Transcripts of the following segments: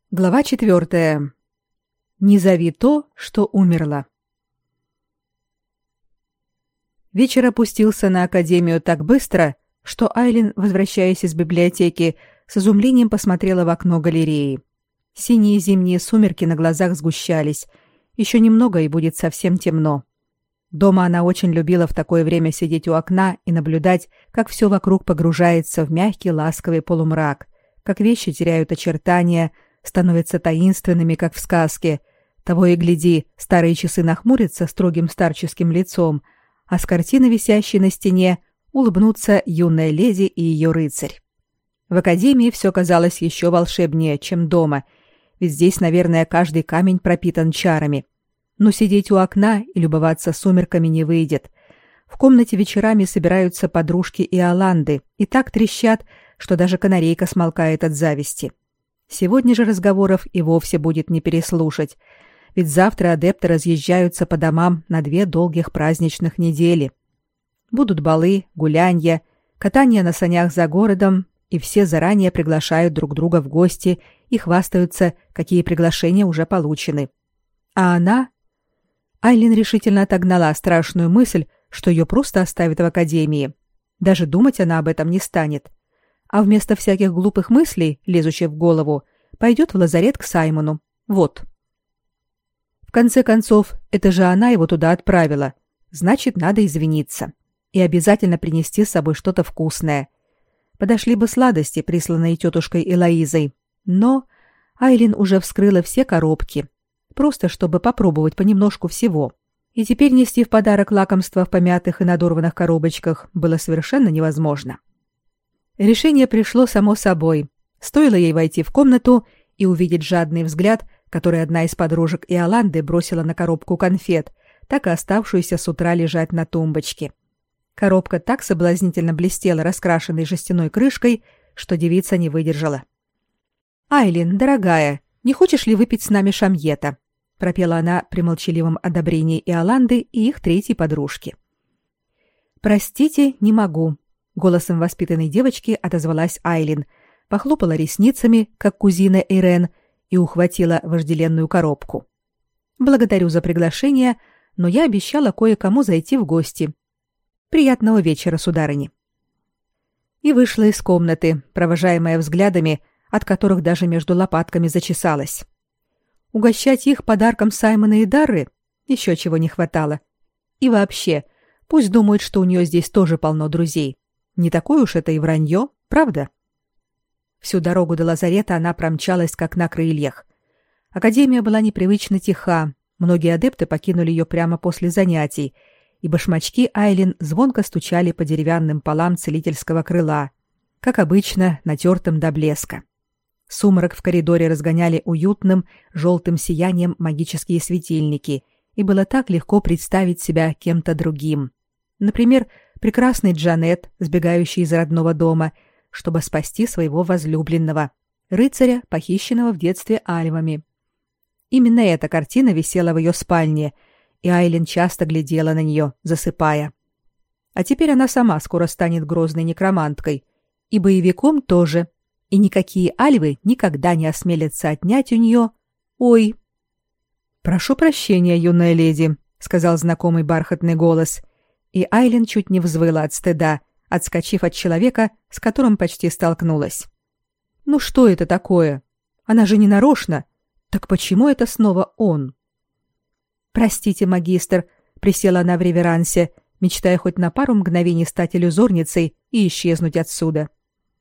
Глава 4. Не зови то, что умерло. Вечер опустился на академию так быстро, что Айлин, возвращаясь из библиотеки, с изумлением посмотрела в окно галереи. Синие зимние сумерки на глазах сгущались. Еще немного, и будет совсем темно. Дома она очень любила в такое время сидеть у окна и наблюдать, как все вокруг погружается в мягкий ласковый полумрак, как вещи теряют очертания, становятся таинственными, как в сказке. Того и гляди, старые часы нахмурятся строгим старческим лицом, а с картины, висящей на стене, улыбнутся юная леди и ее рыцарь. В академии все казалось еще волшебнее, чем дома, ведь здесь, наверное, каждый камень пропитан чарами. Но сидеть у окна и любоваться сумерками не выйдет. В комнате вечерами собираются подружки и Иоланды и так трещат, что даже канарейка смолкает от зависти. Сегодня же разговоров и вовсе будет не переслушать, ведь завтра адепты разъезжаются по домам на 2 долгих праздничных недели. Будут балы, гулянья, катание на санях за городом, и все заранее приглашают друг друга в гости и хвастаются, какие приглашения уже получены. А она... Айлин решительно отогнала страшную мысль, что ее просто оставят в академии. Даже думать она об этом не станет. А вместо всяких глупых мыслей, лезущих в голову, пойдет в лазарет к Саймону. Вот. В конце концов, это же она его туда отправила. Значит, надо извиниться. И обязательно принести с собой что-то вкусное. Подошли бы сладости, присланные тетушкой Элоизой. Но Айлин уже вскрыла все коробки. Просто чтобы попробовать понемножку всего. И теперь нести в подарок лакомства в помятых и надорванных коробочках было совершенно невозможно. Решение пришло само собой. Стоило ей войти в комнату и увидеть жадный взгляд, который одна из подружек Иоланды бросила на коробку конфет, так и оставшуюся с утра лежать на тумбочке. Коробка так соблазнительно блестела раскрашенной жестяной крышкой, что девица не выдержала. «Айлин, дорогая, не хочешь ли выпить с нами шамьета?» — пропела она при молчаливом одобрении Иоланды и их третьей подружки. «Простите, не могу», — голосом воспитанной девочки отозвалась Айлин, похлопала ресницами, как кузина Ирен, и ухватила вожделенную коробку. «Благодарю за приглашение, но я обещала кое-кому зайти в гости. Приятного вечера, сударыни». И вышла из комнаты, провожаемая взглядами, от которых даже между лопатками зачесалась. Угощать их подарком Саймона и Дарры еще чего не хватало. И вообще, пусть думают, что у нее здесь тоже полно друзей. Не такое уж это и вранье, правда? Всю дорогу до лазарета она промчалась как на крыльях. Академия была непривычно тиха, многие адепты покинули ее прямо после занятий, и башмачки Айлин звонко стучали по деревянным полам целительского крыла, как обычно, натертым до блеска. Сумрак в коридоре разгоняли уютным желтым сиянием магические светильники, и было так легко представить себя кем-то другим. Например, прекрасный Джанет, сбегающий из родного дома, чтобы спасти своего возлюбленного, рыцаря, похищенного в детстве альвами. Именно эта картина висела в ее спальне, и Айлин часто глядела на нее, засыпая. А теперь она сама скоро станет грозной некроманткой, и боевиком тоже, и никакие альвы никогда не осмелятся отнять у нее... Ой! «Прошу прощения, юная леди», — сказал знакомый бархатный голос, и Айлин чуть не взвыла от стыда, отскочив от человека, с которым почти столкнулась. «Ну что это такое? Она же не нарочно. Так почему это снова он?» «Простите, магистр», — присела она в реверансе, мечтая хоть на пару мгновений стать иллюзорницей и исчезнуть отсюда.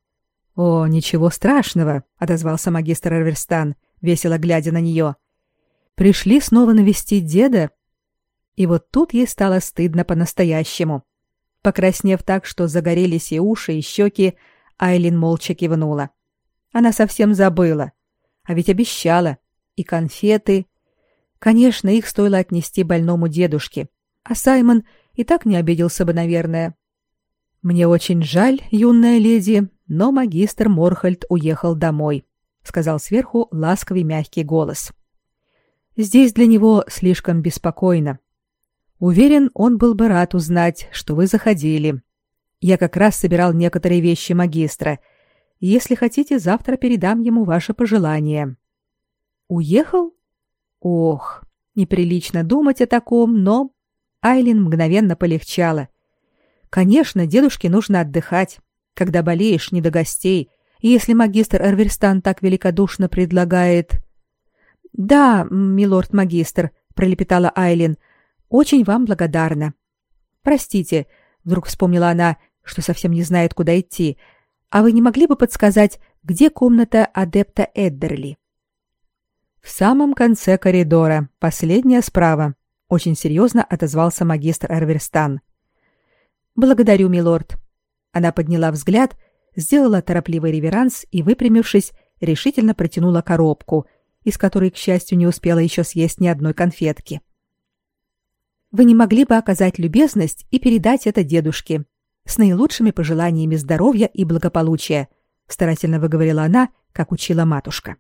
«О, ничего страшного», — отозвался магистр Эрверстан, весело глядя на нее. «Пришли снова навестить деда?» И вот тут ей стало стыдно по-настоящему. Покраснев так, что загорелись и уши, и щеки, Айлин молча кивнула. Она совсем забыла. А ведь обещала. И конфеты. Конечно, их стоило отнести больному дедушке. А Саймон и так не обиделся бы, наверное. «Мне очень жаль, юная леди, но магистр Морхольд уехал домой», — сказал сверху ласковый мягкий голос. «Здесь для него слишком беспокойно. Уверен, он был бы рад узнать, что вы заходили. Я как раз собирал некоторые вещи магистра. Если хотите, завтра передам ему ваше пожелание». Уехал? Ох, неприлично думать о таком, но Айлин мгновенно полегчало. Конечно, дедушке нужно отдыхать. Когда болеешь, не до гостей. И если магистр Эрверстан так великодушно предлагает... «Да, милорд-магистр», — пролепетала Айлин, — «очень вам благодарна». «Простите», — вдруг вспомнила она, что совсем не знает, куда идти, «а вы не могли бы подсказать, где комната адепта Эддерли?» «В самом конце коридора, последняя справа», — очень серьезно отозвался магистр Эрверстан. «Благодарю, милорд». Она подняла взгляд, сделала торопливый реверанс и, выпрямившись, решительно протянула коробку, из которой, к счастью, не успела еще съесть ни одной конфетки. «Вы не могли бы оказать любезность и передать это дедушке с наилучшими пожеланиями здоровья и благополучия», старательно выговорила она, как учила матушка.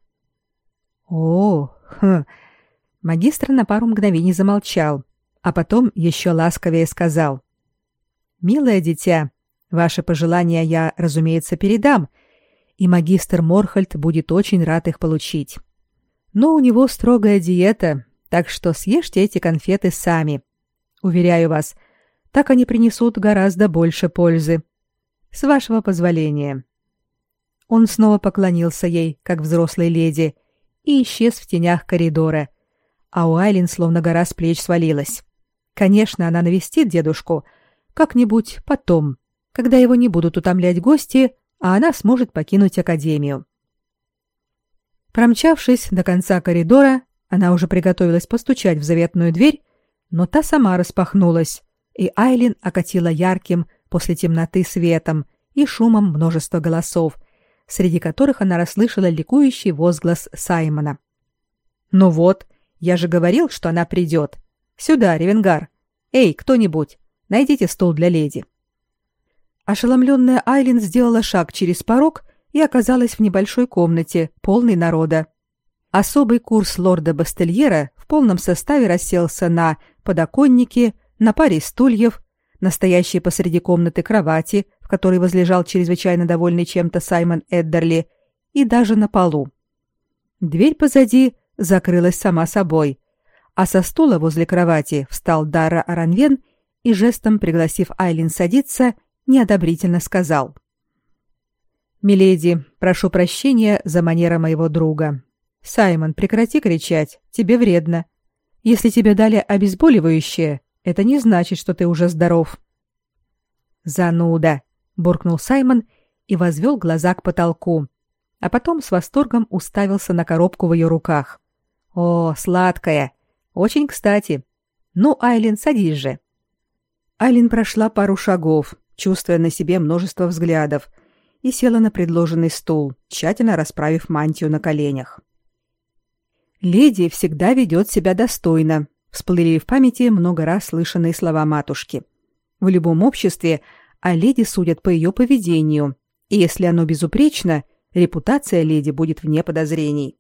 Магистр на пару мгновений замолчал, а потом еще ласковее сказал: «Милое дитя, ваши пожелания я, разумеется, передам, и магистр Морхольд будет очень рад их получить. Но у него строгая диета, так что съешьте эти конфеты сами. Уверяю вас, так они принесут гораздо больше пользы. С вашего позволения». Он снова поклонился ей, как взрослой леди, и исчез в тенях коридора, а у Айлин словно гора с плеч свалилась. Конечно, она навестит дедушку как-нибудь потом, когда его не будут утомлять гости, а она сможет покинуть академию. Промчавшись до конца коридора, она уже приготовилась постучать в заветную дверь, но та сама распахнулась, и Айлин окатила ярким после темноты светом и шумом множество голосов, среди которых она расслышала ликующий возглас Саймона. «Ну вот, я же говорил, что она придет. Сюда, Ревенгар. Эй, кто-нибудь, найдите стул для леди». Ошеломленная Айлин сделала шаг через порог и оказалась в небольшой комнате, полной народа. Особый курс лорда Бастельера в полном составе расселся на подоконнике, на паре стульев, настоящей посреди комнаты кровати, в которой возлежал чрезвычайно довольный чем-то Саймон Эддерли, и даже на полу. Дверь позади закрылась сама собой, а со стула возле кровати встал Дарра Аранвен и, жестом пригласив Айлин садиться, неодобрительно сказал: «Миледи, прошу прощения за манеры моего друга. Саймон, прекрати кричать, тебе вредно. Если тебе дали обезболивающее, это не значит, что ты уже здоров». «Зануда», — буркнул Саймон и возвел глаза к потолку, а потом с восторгом уставился на коробку в ее руках. «О, сладкая! Очень кстати. Ну, Айлин, садись же». Айлин прошла пару шагов, чувствуя на себе множество взглядов, и села на предложенный стул, тщательно расправив мантию на коленях. «Леди всегда ведет себя достойно», — всплыли в памяти много раз слышанные слова матушки. «В любом обществе о леди судят по ее поведению, и если оно безупречно, репутация леди будет вне подозрений».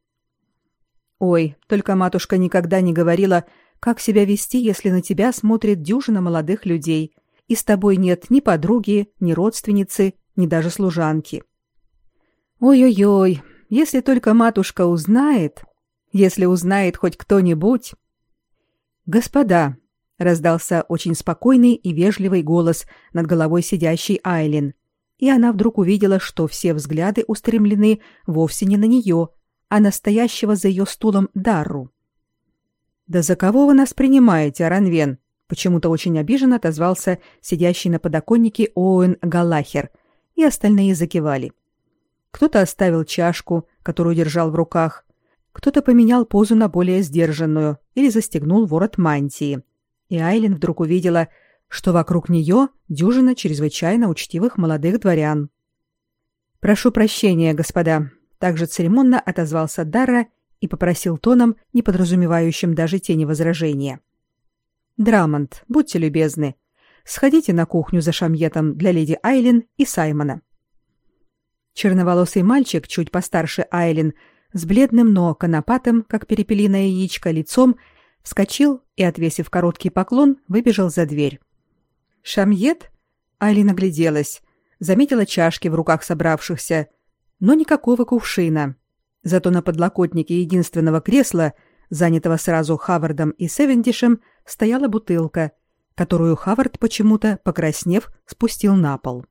Ой, только матушка никогда не говорила, как себя вести, если на тебя смотрит дюжина молодых людей, и с тобой нет ни подруги, ни родственницы, ни даже служанки. Ой-ой-ой, если только матушка узнает, если узнает хоть кто-нибудь. «Господа», — раздался очень спокойный и вежливый голос над головой сидящей Айлин, и она вдруг увидела, что все взгляды устремлены вовсе не на нее, а на стоящего за ее стулом Дарру. «Да за кого вы нас принимаете, Аранвен?» — почему-то очень обиженно отозвался сидящий на подоконнике Оуэн Галлахер, и остальные закивали. Кто-то оставил чашку, которую держал в руках, кто-то поменял позу на более сдержанную или застегнул ворот мантии. И Айлин вдруг увидела, что вокруг нее дюжина чрезвычайно учтивых молодых дворян. «Прошу прощения, господа», — также церемонно отозвался Дарра и попросил тоном, не подразумевающим даже тени возражения: «Драмонт, будьте любезны, сходите на кухню за шамьетом для леди Айлин и Саймона». Черноволосый мальчик, чуть постарше Айлин, с бледным, но конопатым, как перепелиное яичко, лицом, вскочил и, отвесив короткий поклон, выбежал за дверь. «Шамьет?» Айлин огляделась, заметила чашки в руках собравшихся, но никакого кувшина. Зато на подлокотнике единственного кресла, занятого сразу Хавардом и Севендишем, стояла бутылка, которую Хавард почему-то, покраснев, спустил на пол.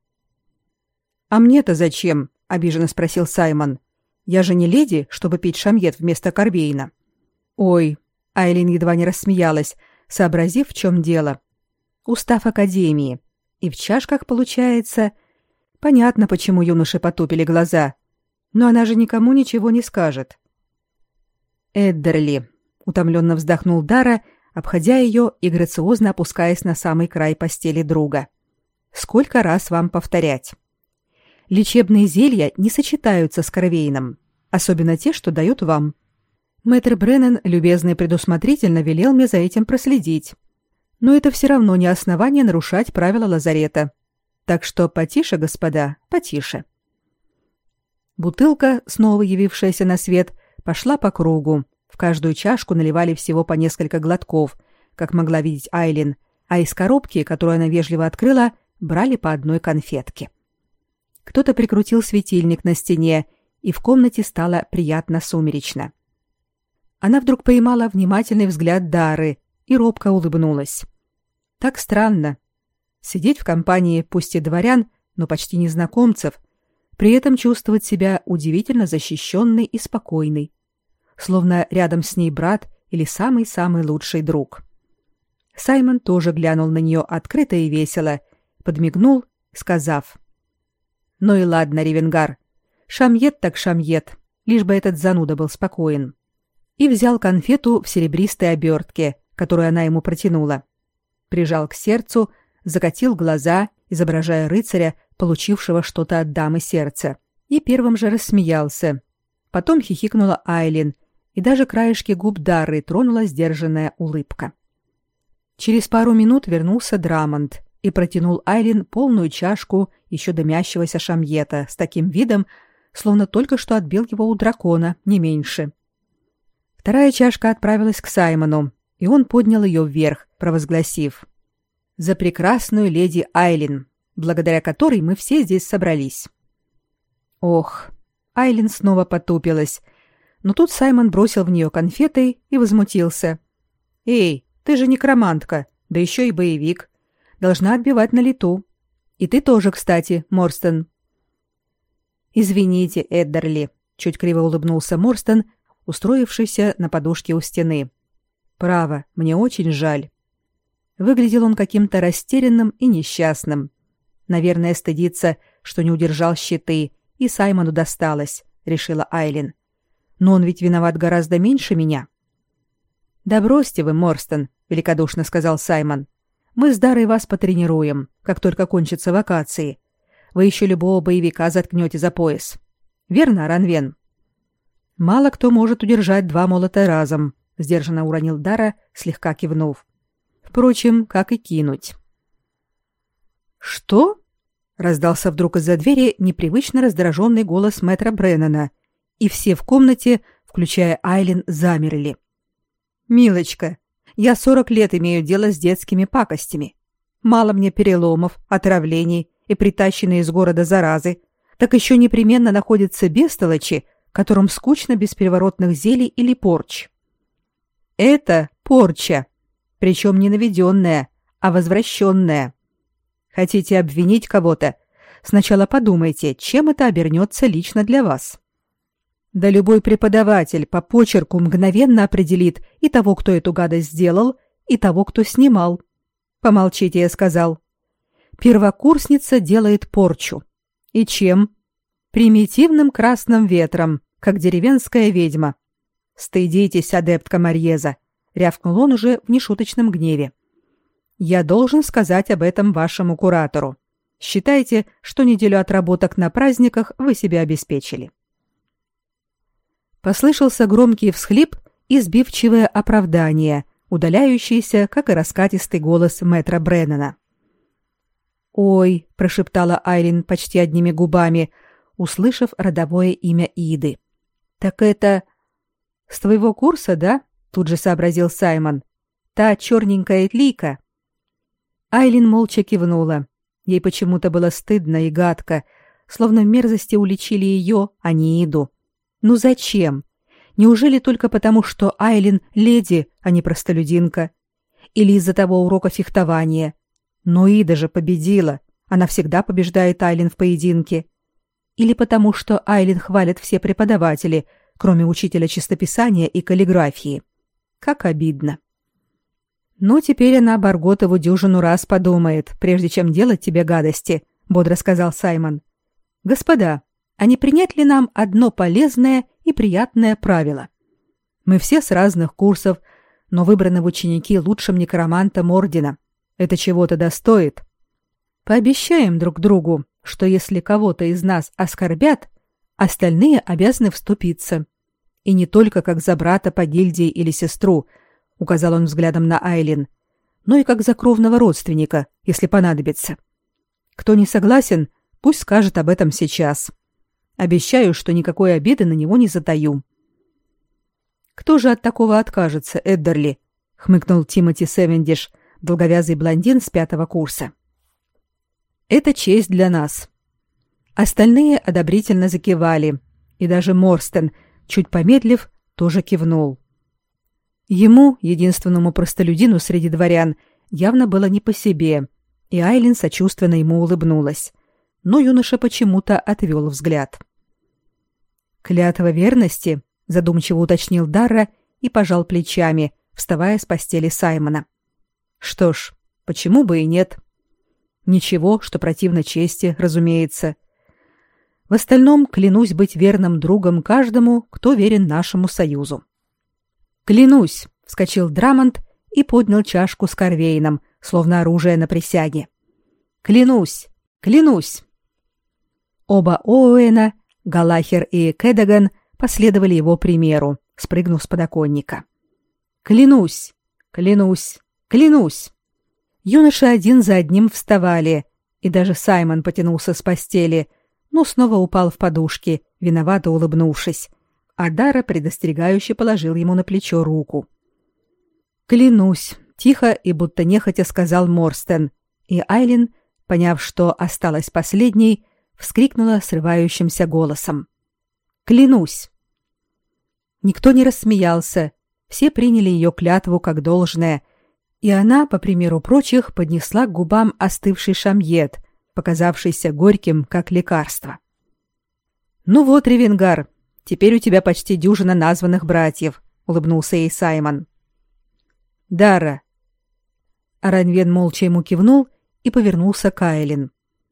«А мне-то зачем?» — обиженно спросил Саймон. «Я же не леди, чтобы пить шамьет вместо корвейна». «Ой», — Айлин едва не рассмеялась, сообразив, в чем дело. «Устав академии. И в чашках, получается...» Понятно, почему юноши потупили глаза. Но она же никому ничего не скажет. «Эддерли», — утомленно вздохнул Дара, обходя ее и грациозно опускаясь на самый край постели друга. «Сколько раз вам повторять? Лечебные зелья не сочетаются с корвейном, особенно те, что дают вам. Мэтр Бреннан любезно и предусмотрительно велел мне за этим проследить. Но это все равно не основание нарушать правила лазарета. Так что потише, господа, потише». Бутылка, снова явившаяся на свет, пошла по кругу. В каждую чашку наливали всего по несколько глотков, как могла видеть Айлин, а из коробки, которую она вежливо открыла, брали по одной конфетке. Кто-то прикрутил светильник на стене, и в комнате стало приятно сумеречно. Она вдруг поймала внимательный взгляд Дары и робко улыбнулась. Так странно. Сидеть в компании пусть и дворян, но почти незнакомцев, при этом чувствовать себя удивительно защищенной и спокойной, словно рядом с ней брат или самый-самый лучший друг. Саймон тоже глянул на нее открыто и весело, подмигнул, сказав: «Ну и ладно, Ревенгар, шамьет так шамьет, лишь бы этот зануда был спокоен». И взял конфету в серебристой обертке, которую она ему протянула. Прижал к сердцу, закатил глаза, изображая рыцаря, получившего что-то от дамы сердца, и первым же рассмеялся. Потом хихикнула Айлин, и даже краешки губ Дары тронула сдержанная улыбка. Через пару минут вернулся Драмонт и протянул Айлин полную чашку еще дымящегося шамьета с таким видом, словно только что отбил его у дракона, не меньше. Вторая чашка отправилась к Саймону, и он поднял ее вверх, провозгласив: «За прекрасную леди Айлин, благодаря которой мы все здесь собрались». Ох, Айлин снова потупилась, но тут Саймон бросил в нее конфетой и возмутился. «Эй, ты же некромантка, да еще и боевик. Должна отбивать на лету. И ты тоже, кстати, Морстон». «Извините, Эддерли», — чуть криво улыбнулся Морстон, устроившийся на подушке у стены. «Право, мне очень жаль». Выглядел он каким-то растерянным и несчастным. Наверное, стыдится, что не удержал щиты, и Саймону досталось, решила Айлин. Но он ведь виноват гораздо меньше меня. «Да бросьте вы, Морстон», — великодушно сказал Саймон. «Мы с Дарой вас потренируем, как только кончатся вакации. Вы еще любого боевика заткнете за пояс. Верно, Ранвен?» «Мало кто может удержать два молота разом», — сдержанно уронил Дара, слегка кивнув. «Впрочем, как и кинуть». «Что?» — раздался вдруг из-за двери непривычно раздраженный голос мэтра Бреннана, и все в комнате, включая Айлин, замерли. «Милочка, я 40 лет имею дело с детскими пакостями. Мало мне переломов, отравлений и притащенной из города заразы, так еще непременно находятся бестолочи, которым скучно без переворотных зелий или порч. Это порча, причем не наведенная, а возвращенная. Хотите обвинить кого-то? Сначала подумайте, чем это обернется лично для вас. Да любой преподаватель по почерку мгновенно определит и того, кто эту гадость сделал, и того, кто снимал. Помолчите, я сказал. Первокурсница делает порчу. И чем? Примитивным красным ветром, как деревенская ведьма. Стыдитесь, адептка Марьеза, рявкнул он уже в нешуточном гневе. Я должен сказать об этом вашему куратору. Считайте, что неделю отработок на праздниках вы себе обеспечили. Послышался громкий всхлип и сбивчивое оправдание, удаляющееся, как и раскатистый голос мэтра Бреннана. «Ой», — прошептала Айлин почти одними губами, услышав родовое имя Иды. «Так это...» «С твоего курса, да?» — тут же сообразил Саймон. «Та черненькая тлика». Айлин молча кивнула. Ей почему-то было стыдно и гадко, словно в мерзости уличили ее, а не Иду. Ну зачем? Неужели только потому, что Айлин леди, а не простолюдинка? Или из-за того урока фехтования? Но Ида же победила. Она всегда побеждает Айлин в поединке. Или потому, что Айлин хвалят все преподаватели, кроме учителя чистописания и каллиграфии. Как обидно. Ну, теперь она Барготову дюжину раз подумает, прежде чем делать тебе гадости, бодро сказал Саймон. Господа, а не принять ли нам одно полезное и приятное правило? Мы все с разных курсов, но выбраны в ученики лучшим некромантом ордена. Это чего-то достоит. Пообещаем друг другу, что если кого-то из нас оскорбят, остальные обязаны вступиться. И не только как за брата по гильдии или сестру, указал он взглядом на Айлин, но и как за кровного родственника, если понадобится. Кто не согласен, пусть скажет об этом сейчас. Обещаю, что никакой обиды на него не затаю. Кто же от такого откажется, Эддерли? Хмыкнул Тимоти Севендиш, долговязый блондин с 5-го курса. Это честь для нас. Остальные одобрительно закивали, и даже Морстен, чуть помедлив, тоже кивнул. Ему, единственному простолюдину среди дворян, явно было не по себе, и Айлин сочувственно ему улыбнулась, но юноша почему-то отвел взгляд. «Клятва верности?» — задумчиво уточнил Дарра и пожал плечами, вставая с постели Саймона. «Что ж, почему бы и нет? Ничего, что противно чести, разумеется. В остальном клянусь быть верным другом каждому, кто верен нашему союзу». «Клянусь!» — вскочил Драмонт и поднял чашку с корвейном, словно оружие на присяге. «Клянусь! Клянусь!» Оба Оуэна, Галахер и Кэдаган, последовали его примеру, спрыгнув с подоконника. «Клянусь! Клянусь! Клянусь!» Юноши один за одним вставали, и даже Саймон потянулся с постели, но снова упал в подушки, виновато улыбнувшись, а Дара предостерегающе положил ему на плечо руку. «Клянусь!» — тихо и будто нехотя сказал Морстен, и Айлин, поняв, что осталась последней, вскрикнула срывающимся голосом. «Клянусь!» Никто не рассмеялся, все приняли ее клятву как должное, и она, по примеру прочих, поднесла к губам остывший шамьет, показавшийся горьким, как лекарство. «Ну вот, Ревенгар, теперь у тебя почти дюжина названных братьев», — улыбнулся ей Саймон. «Дара». Аранвен молча ему кивнул и повернулся к Айлин.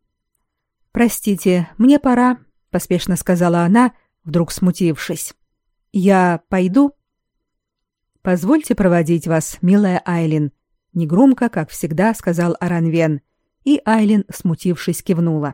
«Простите, мне пора», — поспешно сказала она, вдруг смутившись. «Я пойду?» «Позвольте проводить вас, милая Айлин», — негромко, как всегда, сказал Аранвен, и Айлин, смутившись, кивнула.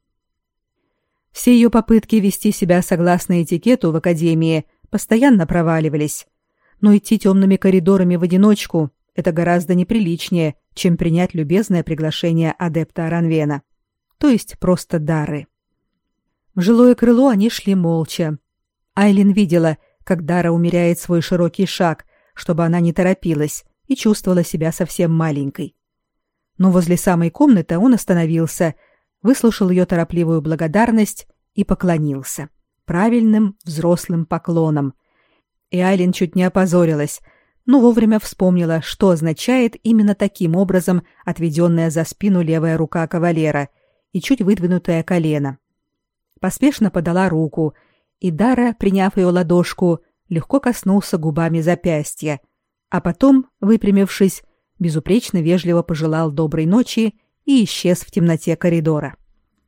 Все ее попытки вести себя согласно этикету в академии постоянно проваливались, но идти темными коридорами в одиночку — это гораздо неприличнее, чем принять любезное приглашение адепта Аранвена, то есть просто Дары. В жилое крыло они шли молча. Айлин видела, как Дара умеряет свой широкий шаг, чтобы она не торопилась и чувствовала себя совсем маленькой. Но возле самой комнаты он остановился, выслушал ее торопливую благодарность и поклонился правильным взрослым поклоном. И Айлин чуть не опозорилась, но вовремя вспомнила, что означает именно таким образом отведенная за спину левая рука кавалера и чуть выдвинутое колено. Поспешно подала руку, и Дара, приняв ее ладошку, легко коснулся губами запястья, а потом, выпрямившись, безупречно вежливо пожелал доброй ночи и исчез в темноте коридора.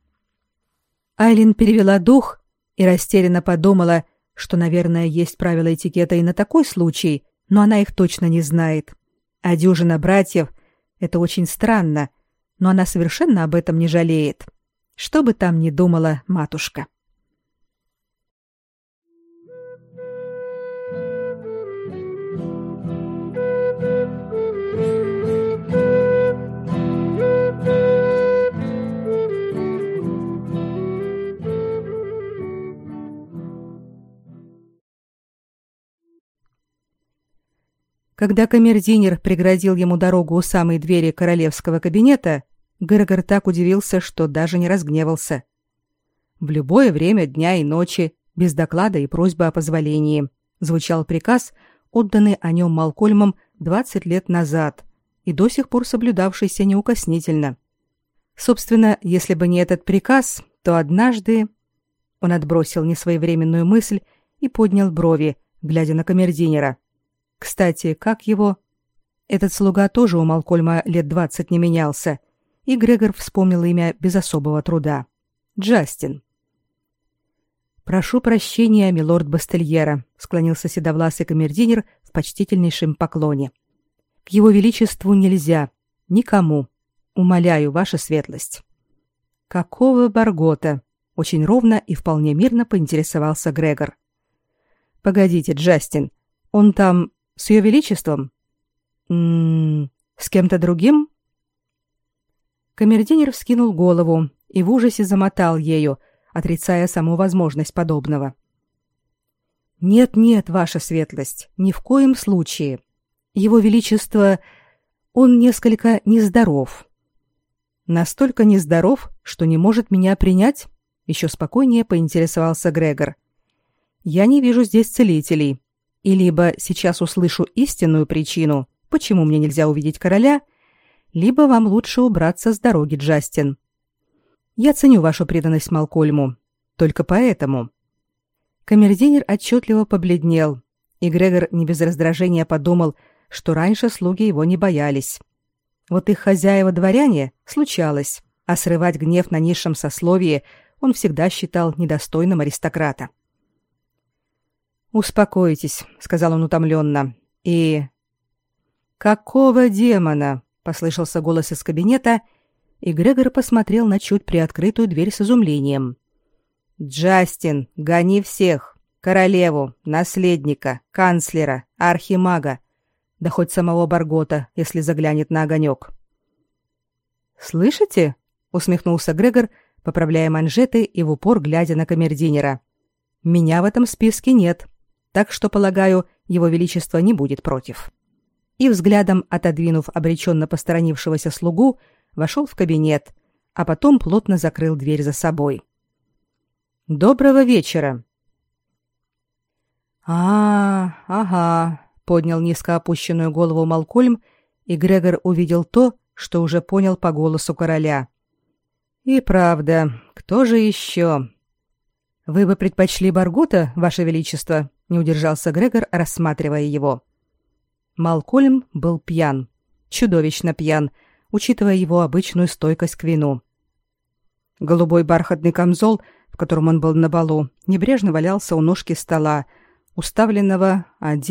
Айлин перевела дух и растерянно подумала, что, наверное, есть правила этикета и на такой случай, но она их точно не знает. А дюжина братьев — это очень странно, но она совершенно об этом не жалеет. Что бы там ни думала матушка. Когда камердинер преградил ему дорогу у самой двери королевского кабинета, Грегор так удивился, что даже не разгневался. В любое время дня и ночи, без доклада и просьбы о позволении, звучал приказ, отданный о нем Малкольмом 20 лет назад и до сих пор соблюдавшийся неукоснительно. Собственно, если бы не этот приказ, то однажды... Он отбросил несвоевременную мысль и поднял брови, глядя на камердинера. Кстати, как его... Этот слуга тоже у Малкольма лет 20 не менялся, и Грегор вспомнил имя без особого труда. Джастин. «Прошу прощения, милорд Бастельера», — склонился седовласый камердинер в почтительнейшем поклоне. «К его величеству нельзя. Никому. Умоляю, ваша светлость». «Какого Баргота?» — очень ровно и вполне мирно поинтересовался Грегор. «Погодите, Джастин, он там с ее величеством?» С кем-то другим?» Камердинер вскинул голову и в ужасе замотал ею, отрицая саму возможность подобного. «Нет, ваша светлость, ни в коем случае. Его величество, он несколько нездоров». «Настолько нездоров, что не может меня принять?» — еще спокойнее поинтересовался Грегор. «Я не вижу здесь целителей. И либо сейчас услышу истинную причину, почему мне нельзя увидеть короля, либо вам лучше убраться с дороги, Джастин. Я ценю вашу преданность Малкольму. Только поэтому». Камердинер отчетливо побледнел, и Грегор не без раздражения подумал, что раньше слуги его не боялись. Вот их хозяева-дворяне случалось, а срывать гнев на низшем сословии он всегда считал недостойным аристократа. «Успокойтесь», — сказал он утомленно, — «и...» «Какого демона?» — послышался голос из кабинета, и Грегор посмотрел на чуть приоткрытую дверь с изумлением. «Джастин, гони всех! Королеву, наследника, канцлера, архимага, да хоть самого Баргота, если заглянет на огонек». «Слышите?» — усмехнулся Грегор, поправляя манжеты и в упор глядя на камердинера. «Меня в этом списке нет, так что, полагаю, его величество не будет против». И взглядом, отодвинув обреченно посторонившегося слугу, вошел в кабинет, а потом плотно закрыл дверь за собой. «Доброго вечера!» Ага», — поднял низко опущенную голову Малкольм, и Грегор увидел то, что уже понял по голосу короля. «И правда, кто же еще?» «Вы бы предпочли Баргота, ваше величество?» — не удержался Грегор, рассматривая его. Малкольм был пьян, чудовищно пьян, учитывая его обычную стойкость к вину. Голубой бархатный камзол, в котором он был на балу, небрежно валялся у ножки стола, уставленного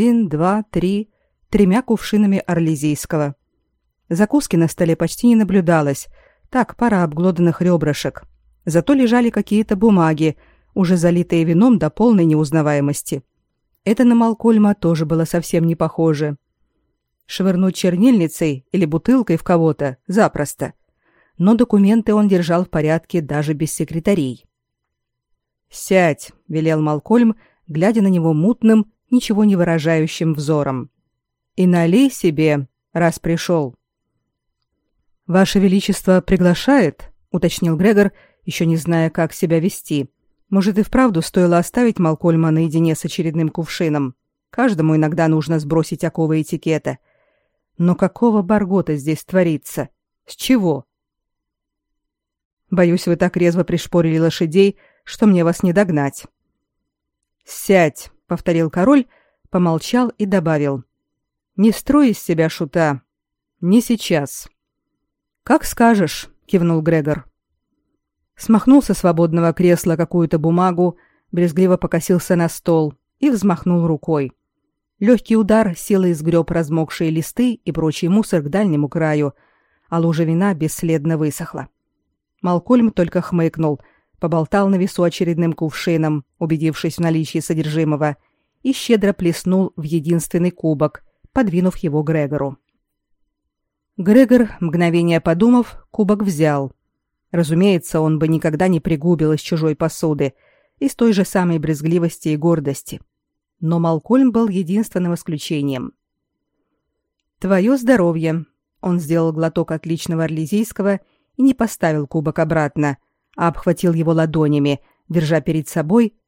3 кувшинами орлезийского. Закуски на столе почти не наблюдалось, так, пара обглоданных ребрышек. Зато лежали какие-то бумаги, уже залитые вином до полной неузнаваемости. Это на Малкольма тоже было совсем не похоже. Швырнуть чернильницей или бутылкой в кого-то запросто. Но документы он держал в порядке даже без секретарей. «Сядь», — велел Малкольм, глядя на него мутным, ничего не выражающим взором. «И налей себе, раз пришел». «Ваше Величество приглашает?» — уточнил Грегор, еще не зная, как себя вести. Может, и вправду стоило оставить Малкольма наедине с очередным кувшином. Каждому иногда нужно сбросить оковы этикета. Но какого Баргота здесь творится? С чего? «Боюсь, вы так резво пришпорили лошадей, что мне вас не догнать». «Сядь», — повторил король, помолчал и добавил. «Не строй из себя шута. Не сейчас». «Как скажешь», — кивнул Грегор. Смахнул со свободного кресла какую-то бумагу, брезгливо покосился на стол и взмахнул рукой. Легкий удар силой сгреб размокшие листы и прочий мусор к дальнему краю, а лужа вина бесследно высохла. Малкольм только хмыкнул, поболтал на весу очередным кувшином, убедившись в наличии содержимого, и щедро плеснул в единственный кубок, подвинув его Грегору. Грегор, мгновение подумав, кубок взял. Разумеется, он бы никогда не пригубил из чужой посуды, из той же самой брезгливости и гордости. Но Малкольм был единственным исключением. «Твое здоровье!» Он сделал глоток отличного орлезийского и не поставил кубок обратно, а обхватил его ладонями, держа перед собой,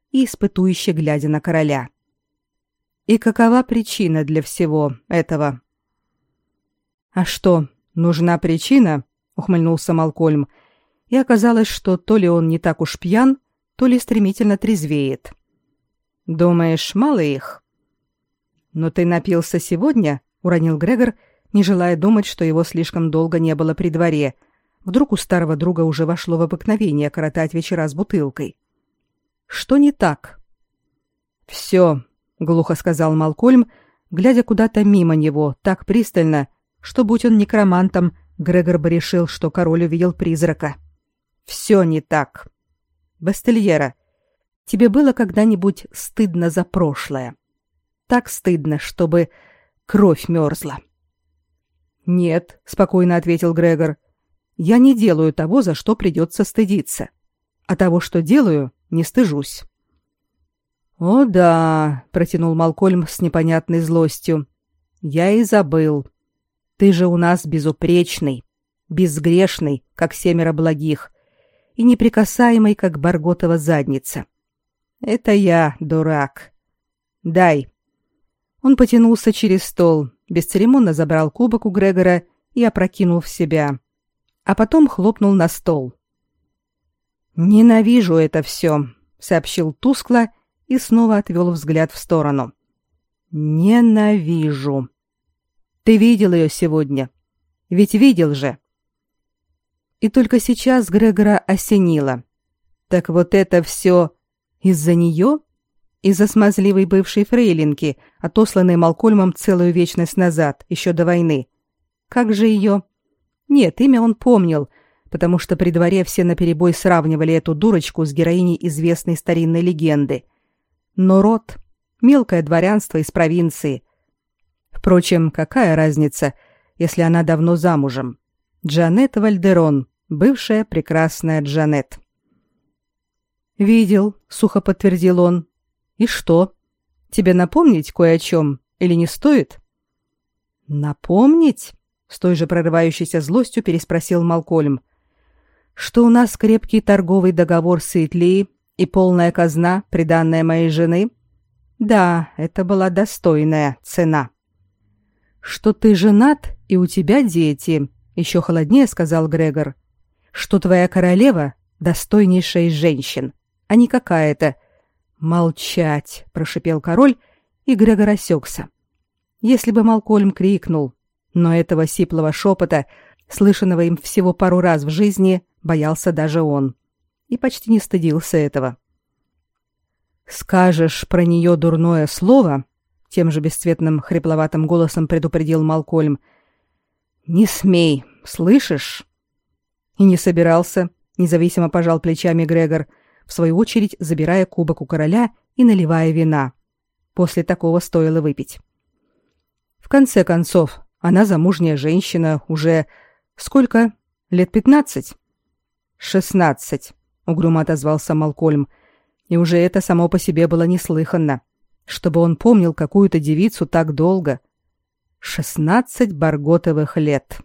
и испытующе глядя на короля. «И какова причина для всего этого?» «А что, нужна причина?» — ухмыльнулся Малкольм, и оказалось, что то ли он не так уж пьян, то ли стремительно трезвеет. «Думаешь, мало их?» «Но ты напился сегодня?» — уронил Грегор, не желая думать, что его слишком долго не было при дворе. Вдруг у старого друга уже вошло в обыкновение коротать вечера с бутылкой. «Что не так?» «Все», — глухо сказал Малкольм, глядя куда-то мимо него, так пристально, что, будь он некромантом, Грегор бы решил, что король увидел призрака. «Все не так. Бастельера, тебе было когда-нибудь стыдно за прошлое? Так стыдно, чтобы кровь мерзла?» «Нет», — спокойно ответил Грегор. «Я не делаю того, за что придется стыдиться. А того, что делаю, не стыжусь». «О да», — протянул Малкольм с непонятной злостью. «Я и забыл. Ты же у нас безупречный, безгрешный, как 7 благих, и неприкасаемый, как Барготова задница. Это я, дурак. Дай». Он потянулся через стол, бесцеремонно забрал кубок у Грегора и опрокинул в себя, а потом хлопнул на стол. «Ненавижу это все», — сообщил тускло и снова отвел взгляд в сторону. «Ненавижу. Ты видел ее сегодня? Ведь видел же». И только сейчас Грегора осенило. Так вот это все из-за нее? Из-за смазливой бывшей фрейлинки, отосланной Малкольмом целую вечность назад, еще до войны. Как же ее? Нет, имя он помнил, потому что при дворе все наперебой сравнивали эту дурочку с героиней известной старинной легенды. Но род — мелкое дворянство из провинции. Впрочем, какая разница, если она давно замужем? Джанет Вальдерон, бывшая прекрасная Джанет. «Видел», — сухо подтвердил он. «И что? Тебе напомнить кое о чем или не стоит?» «Напомнить?» — с той же прорывающейся злостью переспросил Малкольм. «Что у нас крепкий торговый договор с Итли и полная казна, приданная моей жены? Да, это была достойная цена». «Что ты женат и у тебя дети», — еще холоднее сказал Грегор. «Что твоя королева достойнейшая из женщин, а не какая-то...» «Молчать!» — прошипел король, и Грегор осекся. Если бы Малкольм крикнул, но этого сиплого шепота, слышанного им всего пару раз в жизни, боялся даже он. И почти не стыдился этого. «Скажешь про нее дурное слово?» — тем же бесцветным хрипловатым голосом предупредил Малкольм. «Не смей, слышишь?» И не собирался, независимо пожал плечами Грегор, в свою очередь забирая кубок у короля и наливая вина. После такого стоило выпить. В конце концов, она замужняя женщина, уже... Сколько? Лет 15? 16, угрюмо отозвался Малкольм, и уже это само по себе было неслыханно, чтобы он помнил какую-то девицу так долго. 16 барготовых лет.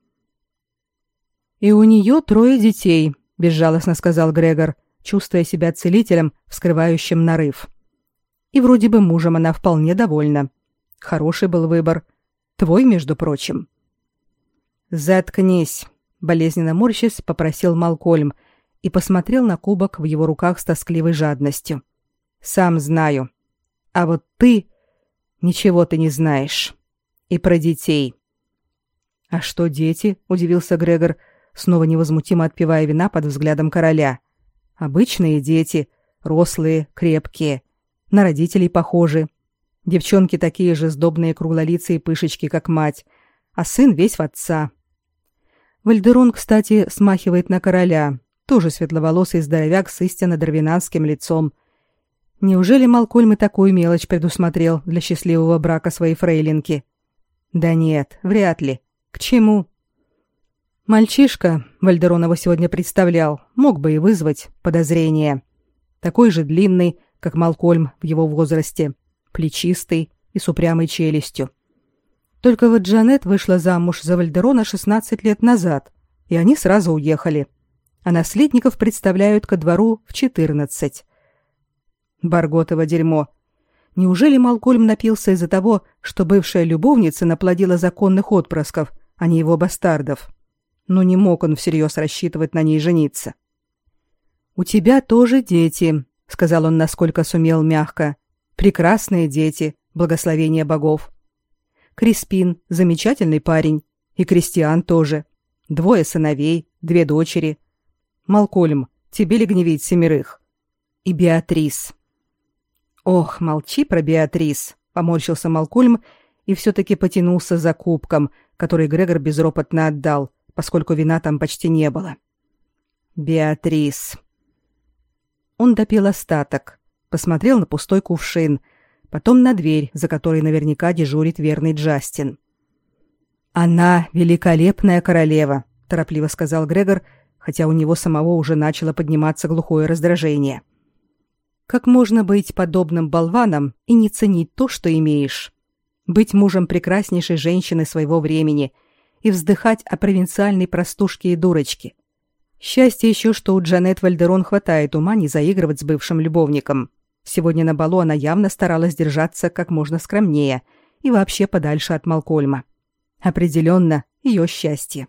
«И у нее 3 детей», — безжалостно сказал Грегор, чувствуя себя целителем, вскрывающим нарыв. И вроде бы мужем она вполне довольна. Хороший был выбор. Твой, между прочим. «Заткнись», — болезненно морщась попросил Малкольм и посмотрел на кубок в его руках с тоскливой жадностью. «Сам знаю. А вот ты... Ничего ты не знаешь. И про детей». «А что дети?» — удивился Грегор, снова невозмутимо отпивая вина под взглядом короля. «Обычные дети, рослые, крепкие, на родителей похожи. Девчонки такие же сдобные круглолицые пышечки, как мать, а сын весь в отца. Вальдерон, кстати, смахивает на короля, тоже светловолосый здоровяк с истинно дарвинанским лицом. Неужели Малкольм и такую мелочь предусмотрел для счастливого брака своей фрейлинки? Да нет, вряд ли. К чему?» Мальчишка, Вальдерон его сегодня представлял, мог бы и вызвать подозрение. Такой же длинный, как Малкольм в его возрасте, плечистый и с упрямой челюстью. Только вот Джанет вышла замуж за Вальдерона 16 лет назад, и они сразу уехали. А наследников представляют ко двору в 14. Барготово дерьмо. Неужели Малкольм напился из-за того, что бывшая любовница наплодила законных отпрысков, а не его бастардов? Но не мог он всерьез рассчитывать на ней жениться. «У тебя тоже дети», — сказал он, насколько сумел мягко. «Прекрасные дети, благословение богов. Криспин — замечательный парень, и Кристиан тоже. 2 сыновей, 2 дочери. Малкольм, тебе ли гневить 7? И Беатрис». «Ох, молчи про Беатрис», — поморщился Малкольм и все-таки потянулся за кубком, который Грегор безропотно отдал, поскольку вина там почти не было. «Беатрис». Он допил остаток, посмотрел на пустой кувшин, потом на дверь, за которой наверняка дежурит верный Джастин. «Она великолепная королева», — торопливо сказал Грегор, хотя у него самого уже начало подниматься глухое раздражение. «Как можно быть подобным болваном и не ценить то, что имеешь? Быть мужем прекраснейшей женщины своего времени и вздыхать о провинциальной простушке и дурочке. Счастье еще, что у Джанет Вальдерон хватает ума не заигрывать с бывшим любовником. Сегодня на балу она явно старалась держаться как можно скромнее и вообще подальше от Малкольма. Определенно, ее счастье».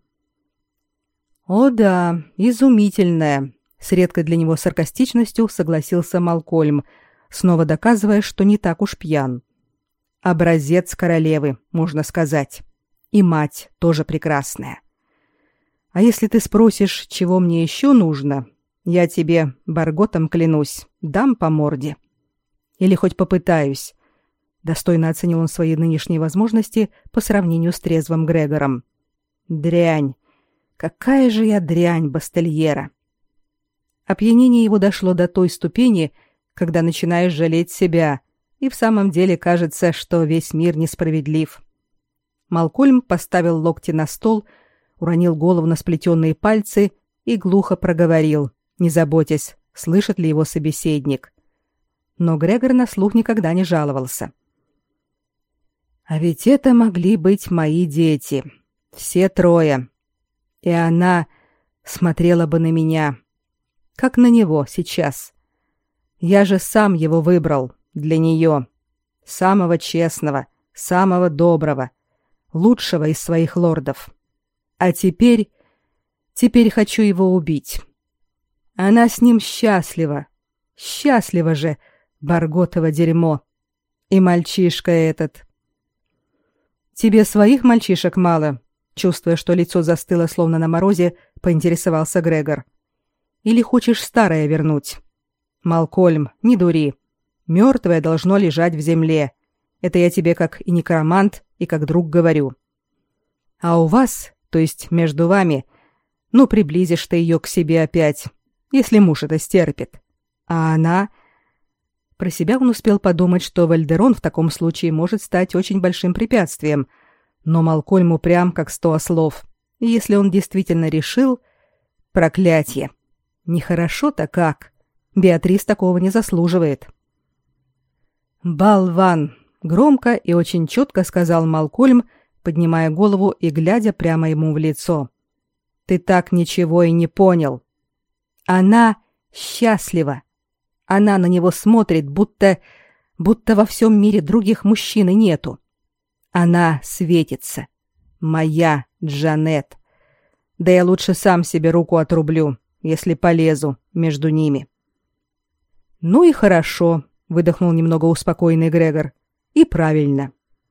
«О да, изумительное», — с редкой для него саркастичностью согласился Малкольм, снова доказывая, что не так уж пьян. «Образец королевы, можно сказать. И мать тоже прекрасная. А если ты спросишь, чего мне еще нужно, я тебе, Барготом клянусь, дам по морде. Или хоть попытаюсь». Достойно оценил он свои нынешние возможности по сравнению с трезвым Грегором. «Дрянь! Какая же я дрянь, Бастельера!» Опьянение его дошло до той ступени, когда начинаешь жалеть себя, и в самом деле кажется, что весь мир несправедлив. Малкольм поставил локти на стол, уронил голову на сплетенные пальцы и глухо проговорил, не заботясь, слышит ли его собеседник. Но Грегор на слух никогда не жаловался. «А ведь это могли быть мои дети. Все 3. И она смотрела бы на меня, как на него сейчас. Я же сам его выбрал для нее. Самого честного, самого доброго, лучшего из своих лордов. А теперь хочу его убить. Она с ним счастлива. Счастлива же, Барготово дерьмо. И мальчишка этот». «Тебе своих мальчишек мало?» Чувствуя, что лицо застыло словно на морозе, поинтересовался Грегор. «Или хочешь старое вернуть? Малкольм, не дури. Мертвое должно лежать в земле. Это я тебе как и некромант, и как друг говорю. А у вас, то есть между вами, приблизишь ты ее к себе опять, если муж это стерпит. А она...» Про себя он успел подумать, что Вальдерон в таком случае может стать очень большим препятствием, но Малкольм упрям, как 100 ослов. И если он действительно решил... Проклятье! Нехорошо-то как! Беатрис такого не заслуживает. «Болван!» — громко и очень четко сказал Малкольм, поднимая голову и глядя прямо ему в лицо. «Ты так ничего и не понял. Она счастлива. Она на него смотрит, будто во всем мире других мужчин и нету. Она светится. Моя Джанет. Да я лучше сам себе руку отрублю, если полезу между ними». «Ну и хорошо», — выдохнул немного успокоенный Грегор. «И правильно.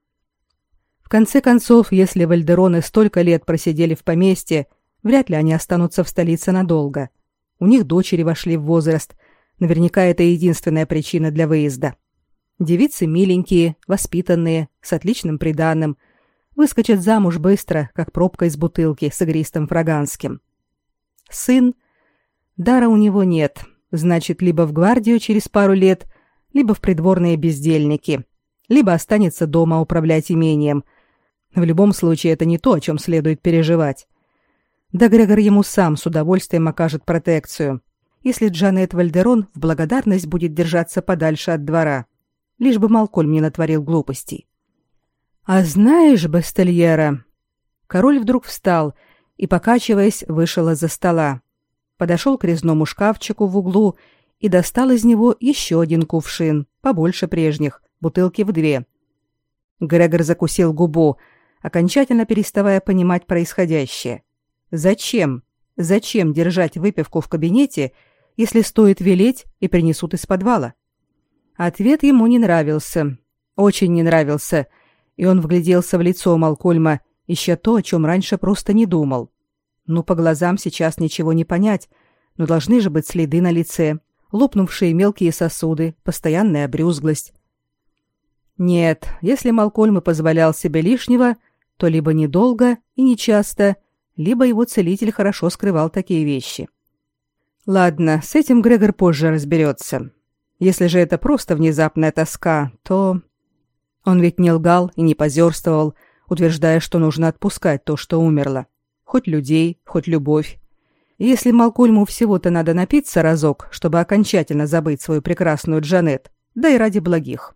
В конце концов, если Вальдероны столько лет просидели в поместье, вряд ли они останутся в столице надолго. У них дочери вошли в возраст. Наверняка это единственная причина для выезда. Девицы миленькие, воспитанные, с отличным приданым. Выскочат замуж быстро, как пробка из бутылки с игристым фраганским. Сын? Дара у него нет. Значит, либо в гвардию через пару лет, либо в придворные бездельники, либо останется дома управлять имением. В любом случае, это не то, о чем следует переживать. Да Грегор ему сам с удовольствием окажет протекцию, если Джанет Вальдерон в благодарность будет держаться подальше от двора, лишь бы Малкольм не натворил глупостей. «А знаешь, Бастельера...» Король вдруг встал и, покачиваясь, вышел из-за стола. Подошел к резному шкафчику в углу и достал из него еще один кувшин, побольше прежних, бутылки в 2. Грегор закусил губу, окончательно переставая понимать происходящее. Зачем? Зачем держать выпивку в кабинете, если стоит велеть и принесут из подвала? Ответ ему не нравился, очень не нравился, и он вгляделся в лицо Малкольма, ища то, о чем раньше просто не думал. Ну, по глазам сейчас ничего не понять, но должны же быть следы на лице, лопнувшие мелкие сосуды, постоянная обрюзглость. Нет, если Малкольм и позволял себе лишнего, то либо недолго и нечасто, либо его целитель хорошо скрывал такие вещи. Ладно, с этим Грегор позже разберется. Если же это просто внезапная тоска, то... Он ведь не лгал и не позерствовал, утверждая, что нужно отпускать то, что умерло. Хоть людей, хоть любовь. И если Малкольму всего-то надо напиться разок, чтобы окончательно забыть свою прекрасную Джанет, да и ради благих.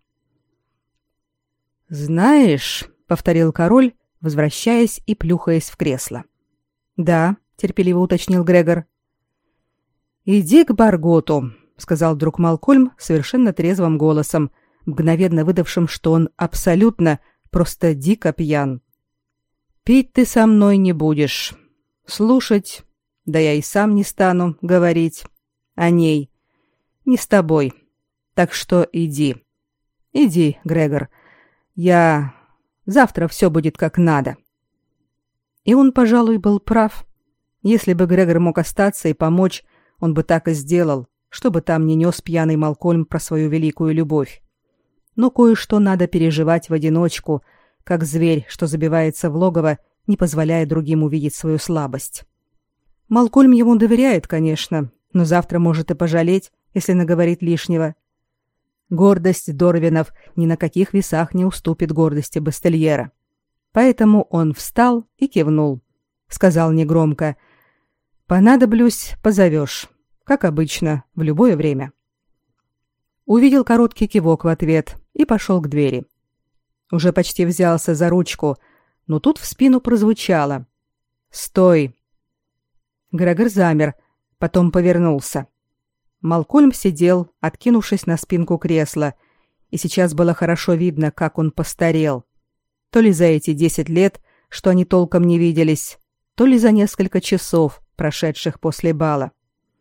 «Знаешь», — повторил король, возвращаясь и плюхаясь в кресло. «Да», — терпеливо уточнил Грегор. «Иди к Барготу», — сказал вдруг Малкольм совершенно трезвым голосом, мгновенно выдавшим, что он абсолютно, просто дико пьян. «Пить ты со мной не будешь. Слушать, да я и сам не стану говорить о ней. Не с тобой. Так что иди. Иди, Грегор. Завтра все будет как надо». И он, пожалуй, был прав. Если бы Грегор мог остаться и помочь, он бы так и сделал, что бы там ни нес пьяный Малкольм про свою великую любовь. Но кое-что надо переживать в одиночку, как зверь, что забивается в логово, не позволяя другим увидеть свою слабость. Малкольм ему доверяет, конечно, но завтра может и пожалеть, если наговорит лишнего. Гордость Дорвинов ни на каких весах не уступит гордости Бастельера. Поэтому он встал и кивнул. Сказал негромко: «Понадоблюсь, позовешь, как обычно, в любое время». Увидел короткий кивок в ответ и пошел к двери. Уже почти взялся за ручку, но тут в спину прозвучало: «Стой!». Грегор замер, потом повернулся. Малкольм сидел, откинувшись на спинку кресла, и сейчас было хорошо видно, как он постарел. То ли за эти 10 лет, что они толком не виделись, то ли за несколько часов, прошедших после бала.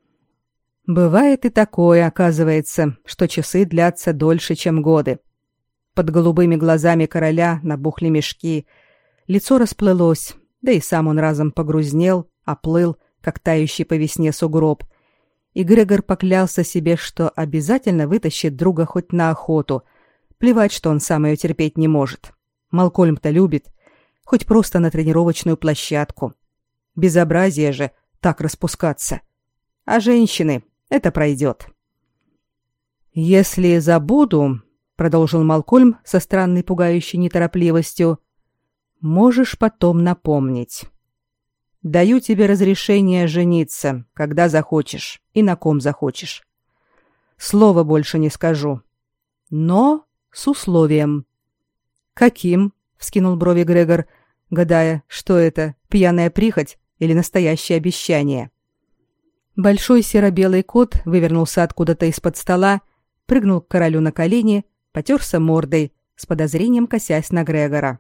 Бывает и такое, оказывается, что часы длятся дольше, чем годы. Под голубыми глазами короля набухли мешки, лицо расплылось, да и сам он разом погрузнел, оплыл, как тающий по весне сугроб, и Грегор поклялся себе, что обязательно вытащит друга хоть на охоту, плевать, что он сам ее терпеть не может. Малкольм-то любит, хоть просто на тренировочную площадку. Безобразие же так распускаться. А женщины, это пройдет. «Если забуду», — продолжил Малкольм со странной пугающей неторопливостью, — «можешь потом напомнить. Даю тебе разрешение жениться, когда захочешь и на ком захочешь. Слова больше не скажу. Но с условием». «Каким?» — вскинул брови Грегор, гадая, что это, пьяная прихоть или настоящее обещание. Большой серо-белый кот вывернулся откуда-то из-под стола, прыгнул к королю на колени, потёрся мордой, с подозрением косясь на Грегора.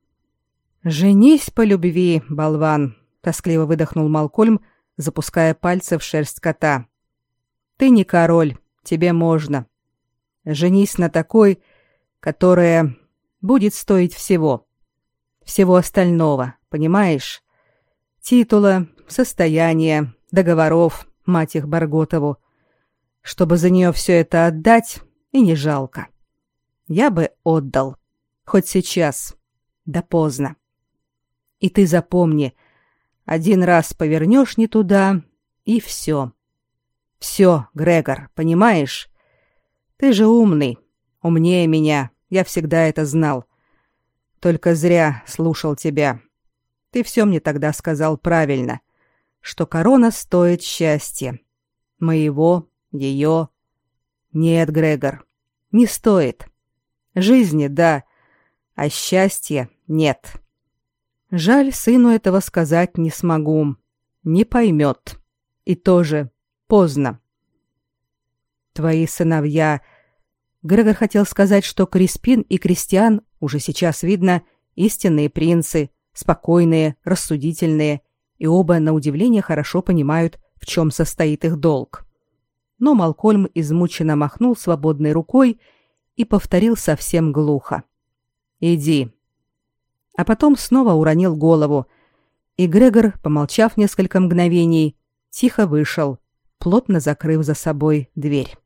«Женись по любви, болван!» — тоскливо выдохнул Малкольм, запуская пальцы в шерсть кота. «Ты не король, тебе можно. Женись на такой, которая будет стоить всего. Всего остального, понимаешь? Титула, состояния, договоров, мать их Барготову. Чтобы за нее все это отдать, и не жалко. Я бы отдал. Хоть сейчас. Да поздно. И ты запомни, один раз повернешь не туда, и все. Все, Грегор, понимаешь? Ты же умный, умнее меня, я всегда это знал. Только зря слушал тебя. Ты все мне тогда сказал правильно, что корона стоит счастья. Моего, ее. Нет, Грегор, не стоит. Жизни, да, а счастья нет. Жаль, сыну этого сказать не смогу. Не поймет. И тоже поздно. Твои сыновья... Грегор хотел сказать, что Криспин и Кристиан, уже сейчас видно, истинные принцы, спокойные, рассудительные, и оба, на удивление, хорошо понимают, в чем состоит их долг. Но Малкольм измученно махнул свободной рукой и повторил совсем глухо: «Иди». А потом снова уронил голову, и Грегор, помолчав несколько мгновений, тихо вышел, плотно закрыв за собой дверь.